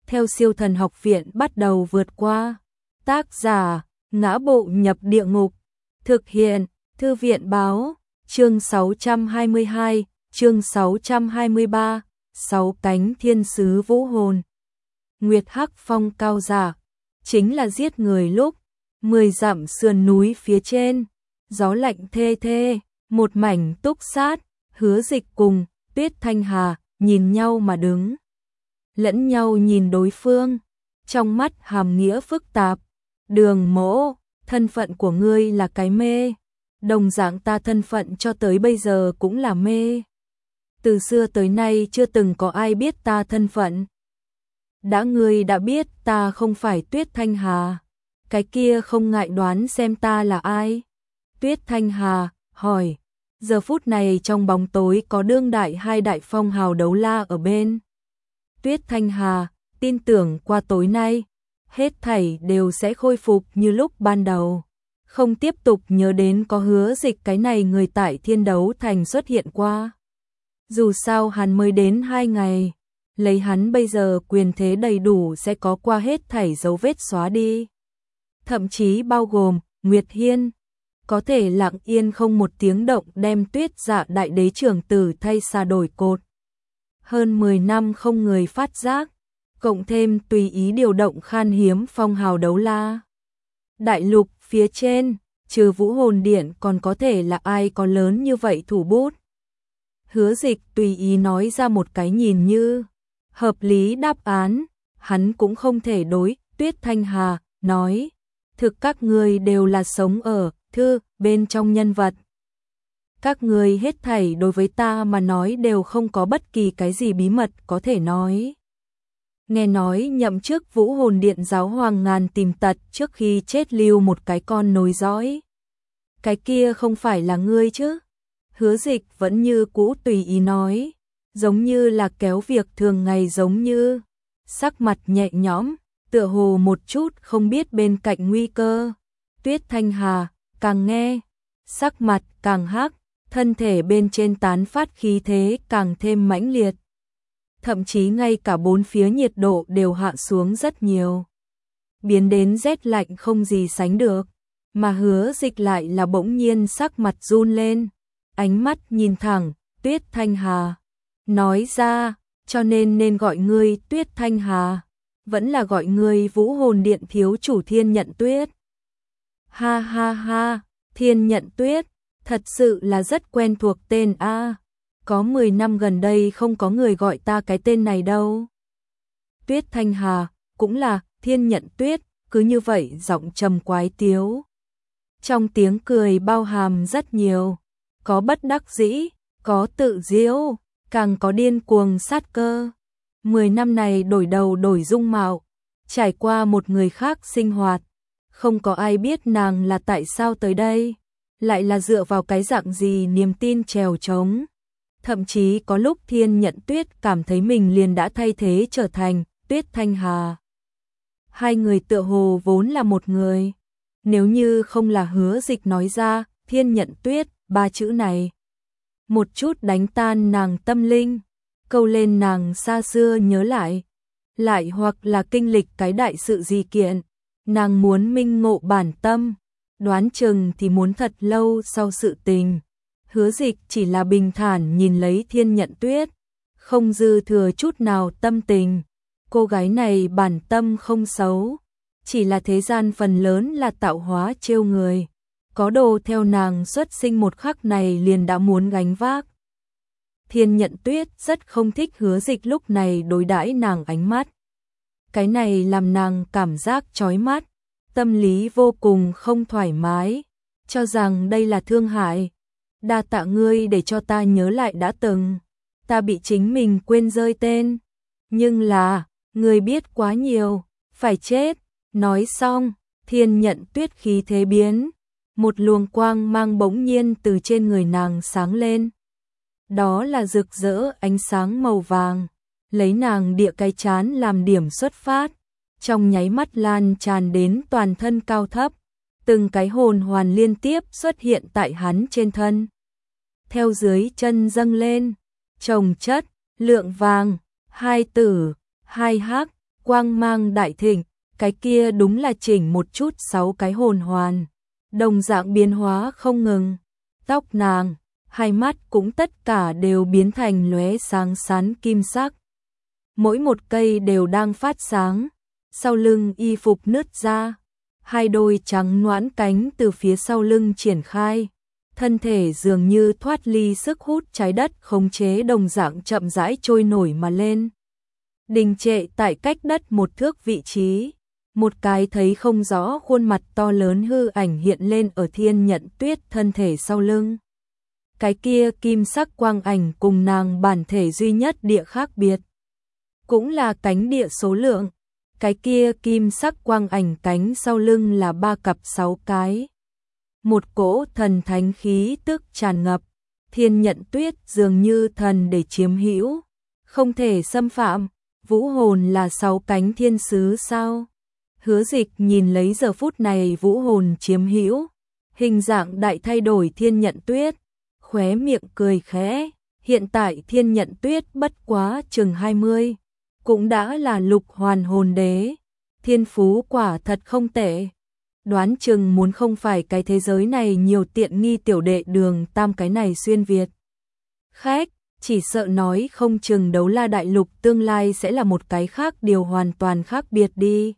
theo Siêu Thần Học Viện bắt đầu vượt qua. Tác giả: Ngã Bộ Nhập Địa Ngục. Thực hiện: Thư viện báo. Chương 622, chương 623, 6 cánh thiên sứ vũ hồn. Nguyệt Hắc Phong cao giả, chính là giết người lúc 10 dặm sườn núi phía trên, gió lạnh thê thê, một mảnh túc sát. Hứa Dịch cùng Tuyết Thanh Hà nhìn nhau mà đứng, lẫn nhau nhìn đối phương, trong mắt hàm nghĩa phức tạp. Đường Mỗ, thân phận của ngươi là cái mê, đồng dạng ta thân phận cho tới bây giờ cũng là mê. Từ xưa tới nay chưa từng có ai biết ta thân phận. Ngươi đã biết ta không phải Tuyết Thanh Hà, cái kia không ngại đoán xem ta là ai? Tuyết Thanh Hà hỏi. Giờ phút này trong bóng tối có đương đại hai đại phong hào đấu la ở bên. Tuyết Thanh Hà tin tưởng qua tối nay, hết thảy đều sẽ khôi phục như lúc ban đầu. Không tiếp tục nhớ đến có Hứa Dịch cái này người tại Thiên Đấu Thành xuất hiện qua. Dù sao hắn mới đến 2 ngày, lấy hắn bây giờ quyền thế đầy đủ sẽ có qua hết thảy dấu vết xóa đi. Thậm chí bao gồm Nguyệt Hiên, có thể lặng yên không một tiếng động đem Tuyết Dạ đại đế trưởng tử thay xa đổi cột. Hơn 10 năm không người phát giác, cộng thêm tùy ý điều động khan hiếm phong hào đấu la. Đại lục phía trên, trừ Vũ Hồn Điện còn có thể là ai có lớn như vậy thủ bút. Hứa Dịch tùy ý nói ra một cái nhìn như hợp lý đáp án, hắn cũng không thể đối Tuyết Thanh Hà nói, thực các ngươi đều là sống ở thư bên trong nhân vật. Các ngươi hết thảy đối với ta mà nói đều không có bất kỳ cái gì bí mật có thể nói. Nghe nói nhậm chức Vũ Hồn Điện giáo hoàng ngàn tìm tật trước khi chết lưu một cái con nối dõi. Cái kia không phải là ngươi chứ? Hứa Dịch vẫn như cũ tùy ý nói, giống như là kéo việc thường ngày giống như, sắc mặt nhẹ nhõm, tựa hồ một chút không biết bên cạnh nguy cơ. Tuyết Thanh Hà càng nghe, sắc mặt càng hắc, thân thể bên trên tán phát khí thế càng thêm mãnh liệt. Thậm chí ngay cả bốn phía nhiệt độ đều hạ xuống rất nhiều, biến đến rét lạnh không gì sánh được, mà Hứa Dịch lại là bỗng nhiên sắc mặt run lên, ánh mắt nhìn thẳng Tuyết Thanh Hà, nói ra, cho nên gọi ngươi Tuyết Thanh Hà, vẫn là gọi ngươi Vũ Hồn Điện thiếu chủ Thiên Nhận Tuyết. Ha ha ha, Thiên Nhận Tuyết, thật sự là rất quen thuộc tên a. Có 10 năm gần đây không có người gọi ta cái tên này đâu. Tuyết Thanh Hà, cũng là Thiên Nhận Tuyết, cứ như vậy giọng trầm quái tiếu. Trong tiếng cười bao hàm rất nhiều, có bất đắc dĩ, có tự giễu, càng có điên cuồng sát cơ. 10 năm này đổi đầu đổi dung mạo, trải qua một người khác sinh hoạt, không có ai biết nàng là tại sao tới đây, lại là dựa vào cái dạng gì niềm tin trèo trống. Thậm chí có lúc Thiên Nhận Tuyết cảm thấy mình liền đã thay thế trở thành Tuyết Thanh Hà. Hai người tựa hồ vốn là một người. Nếu như không là Hứa Dịch nói ra Thiên Nhận Tuyết 3 chữ này, một chút đánh tan nàng tâm linh, câu lên nàng xa xưa nhớ lại hoặc là kinh lịch cái đại sự gì kiện, nàng muốn minh ngộ bản tâm, đoán chừng thì muốn thật lâu sau sự tình. Hứa Dịch chỉ là bình thản nhìn lấy Thiên Nhận Tuyết, không dư thừa chút nào tâm tình. Cô gái này bản tâm không xấu, chỉ là thế gian phần lớn là tạo hóa trêu người. Có đồ theo nàng xuất sinh một khắc này liền đã muốn gánh vác. Thiên Nhận Tuyết rất không thích Hứa Dịch lúc này đối đãi nàng ánh mắt. Cái này làm nàng cảm giác chói mắt, tâm lý vô cùng không thoải mái, cho rằng đây là thương hại. Đa tạ ngươi để cho ta nhớ lại đã từng, ta bị chính mình quên rơi tên. Nhưng là, ngươi biết quá nhiều, phải chết. Nói xong, Thiên Nhận Tuyết khí thế biến, một luồng quang mang bỗng nhiên từ trên người nàng sáng lên. Đó là rực rỡ ánh sáng màu vàng, lấy nàng địa cái chán làm điểm xuất phát, trong nháy mắt lan tràn đến toàn thân cao thấp, từng cái hồn hoàn liên tiếp xuất hiện tại hắn trên thân. Theo dưới chân dâng lên, chồng chất, lượng vàng, hai tử, hai hắc, quang mang đại thịnh, cái kia đúng là chỉnh một chút 6 cái hồn hoàn, đồng dạng biến hóa không ngừng. Tóc nàng, hai mắt cũng tất cả đều biến thành lóe sáng sán kim sắc. Mỗi một cây đều đang phát sáng, sau lưng y phục nứt ra, hai đôi trắng nõn cánh từ phía sau lưng triển khai, thân thể dường như thoát ly sức hút trái đất khống chế đồng dạng chậm rãi trôi nổi mà lên. Đình trệ tại cách đất một thước vị trí, một cái thấy không rõ khuôn mặt to lớn hư ảnh hiện lên ở Thiên Nhận Tuyết thân thể sau lưng. Cái kia kim sắc quang ảnh cùng nàng bản thể duy nhất địa khác biệt, cũng là cánh địa số lượng. Cái kia kim sắc quang ảnh cánh sau lưng là 3 cặp 6 cái. Một cỗ thần thánh khí tức tràn ngập, Thiên Nhận Tuyết dường như thần để chiếm hữu, không thể xâm phạm. Vũ hồn là 6 cánh thiên sứ sao? Hứa Dịch nhìn lấy giờ phút này vũ hồn chiếm hữu, hình dạng đại thay đổi Thiên Nhận Tuyết, khóe miệng cười khẽ. Hiện tại Thiên Nhận Tuyết bất quá chừng 20, cũng đã là lục hoàn hồn đế, thiên phú quả thật không tệ. Đoán chừng muốn không phải cái thế giới này nhiều tiện nghi tiểu đệ Đường Tam cái này xuyên Việt khách, chỉ sợ nói không chừng Đấu La đại lục tương lai sẽ là một cái khác điều hoàn toàn khác biệt đi.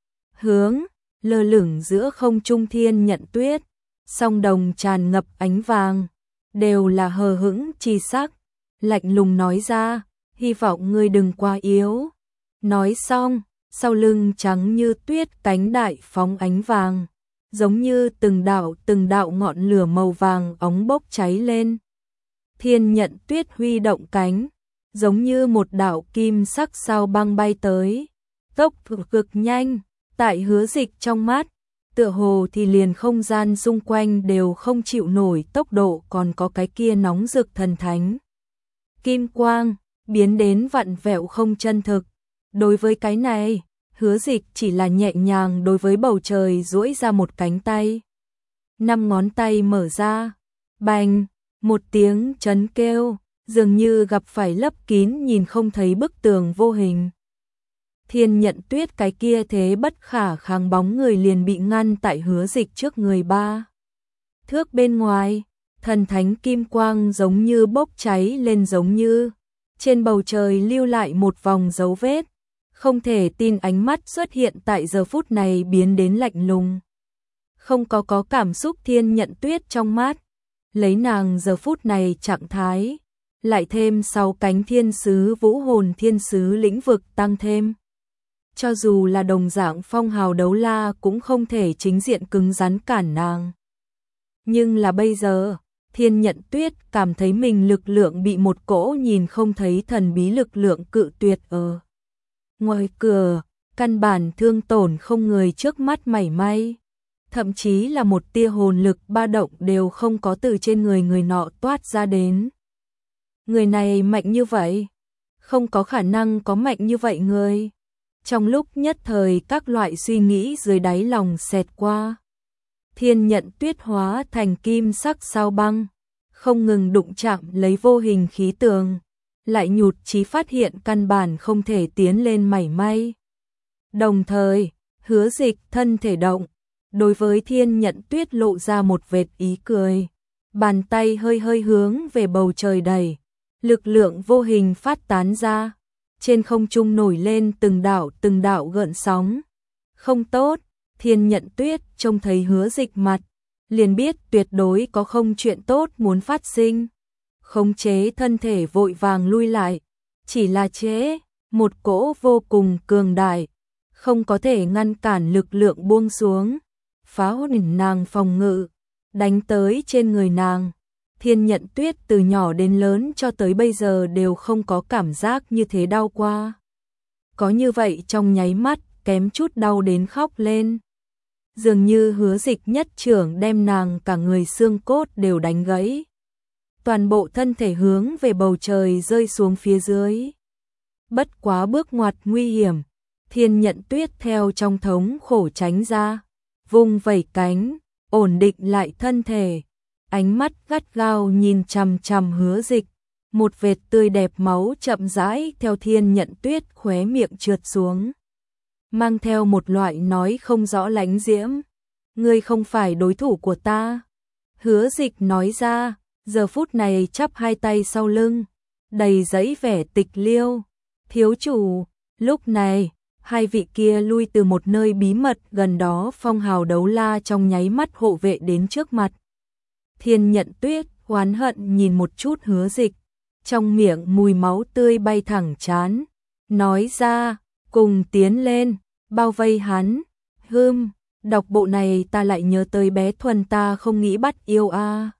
Hướng lơ lửng giữa không trung Thiên Nhận Tuyết, song đồng tràn ngập ánh vàng, đều là hờ hững chi sắc, lạnh lùng nói ra, hy vọng ngươi đừng quá yếu. Nói xong, sau lưng trắng như tuyết cánh đại phóng ánh vàng, giống như từng đạo ngọn lửa màu vàng óng bốc cháy lên. Thiên Nhận Tuyết huy động cánh, giống như một đạo kim sắc sao băng bay tới, tốc độ cực nhanh, tại Hứa Dịch trong mắt, tựa hồ thì liền không gian xung quanh đều không chịu nổi tốc độ, còn có cái kia nóng rực thần thánh kim quang, biến đến vặn vẹo không chân thực. Đối với cái này, Hứa Dịch chỉ là nhẹ nhàng đối với bầu trời duỗi ra một cánh tay. 5 ngón tay mở ra, bành, một tiếng chấn kêu, dường như gặp phải lấp kín nhìn không thấy bức tường vô hình. Thiên Nhận Tuyết cái kia thế bất khả kháng bóng người liền bị ngăn tại Hứa Dịch trước người 3 thước bên ngoài, thần thánh kim quang giống như bốc cháy lên, giống như trên bầu trời lưu lại một vòng dấu vết. Không thể tin ánh mắt xuất hiện tại giờ phút này biến đến lạnh lùng. Không có cảm xúc Thiên Nhận Tuyết trong mắt, lấy nàng giờ phút này trạng thái, lại thêm 6 cánh thiên sứ vũ hồn thiên sứ lĩnh vực tăng thêm. Cho dù là đồng dạng phong hào đấu la cũng không thể chính diện cứng rắn cản nàng. Nhưng là bây giờ, Thiên Nhận Tuyết cảm thấy mình lực lượng bị một cỗ nhìn không thấy thần bí lực lượng cự tuyệt ở ngoài cửa, căn bản thương tổn không người trước mắt mảy may, thậm chí là một tia hồn lực ba động đều không có từ trên người nọ toát ra đến. Người này mạnh như vậy, không có khả năng có mạnh như vậy người. Trong lúc nhất thời các loại suy nghĩ dưới đáy lòng xẹt qua, Thiên Nhận Tuyết hóa thành kim sắc sao băng, không ngừng đụng chạm lấy vô hình khí tường, lại nhụt chí phát hiện căn bản không thể tiến lên mảy may. Đồng thời, Hứa Dịch thân thể động, đối với Thiên Nhận Tuyết lộ ra một vệt ý cười, bàn tay hơi hướng về bầu trời đẩy, lực lượng vô hình phát tán ra, trên không trung nổi lên từng đạo gợn sóng. Không tốt, Thiên Nhận Tuyết trông thấy Hứa Dịch mặt, liền biết tuyệt đối có không chuyện tốt muốn phát sinh. Khống chế thân thể vội vàng lui lại, chỉ là chế, một cỗ vô cùng cường đại, không có thể ngăn cản lực lượng buông xuống, phá hủy nàng phòng ngự, đánh tới trên người nàng. Thiên Nhận Tuyết từ nhỏ đến lớn cho tới bây giờ đều không có cảm giác như thế đau qua. Có như vậy trong nháy mắt, kém chút đau đến khóc lên. Dường như Hứa Dịch nhất trưởng đem nàng cả người xương cốt đều đánh gãy. Toàn bộ thân thể hướng về bầu trời rơi xuống phía dưới. Bất quá bước ngoặt nguy hiểm, Thiên Nhận Tuyết theo trong thống khổ tránh ra, vung vẩy cánh, ổn định lại thân thể, ánh mắt gắt gao nhìn chằm chằm Hứa Dịch, một vệt tươi đẹp máu chậm rãi theo Thiên Nhận Tuyết khóe miệng trượt xuống. mang theo một loại nói không rõ lãnh diễm. Ngươi không phải đối thủ của ta. Hứa Dịch nói ra, giờ phút này chắp hai tay sau lưng, đầy dẫy vẻ tịch liêu. Thiếu chủ, lúc này, hai vị kia lui từ một nơi bí mật gần đó, phong hào đấu la trong nháy mắt hộ vệ đến trước mặt. Thiên Nhận Tuyết oán hận nhìn một chút Hứa Dịch, trong miệng mùi máu tươi bay thẳng trán, nói ra, cùng tiến lên, bao vây hắn. Đọc bộ này ta lại nhớ tới bé Thuần, ta không nghĩ bắt yêu a.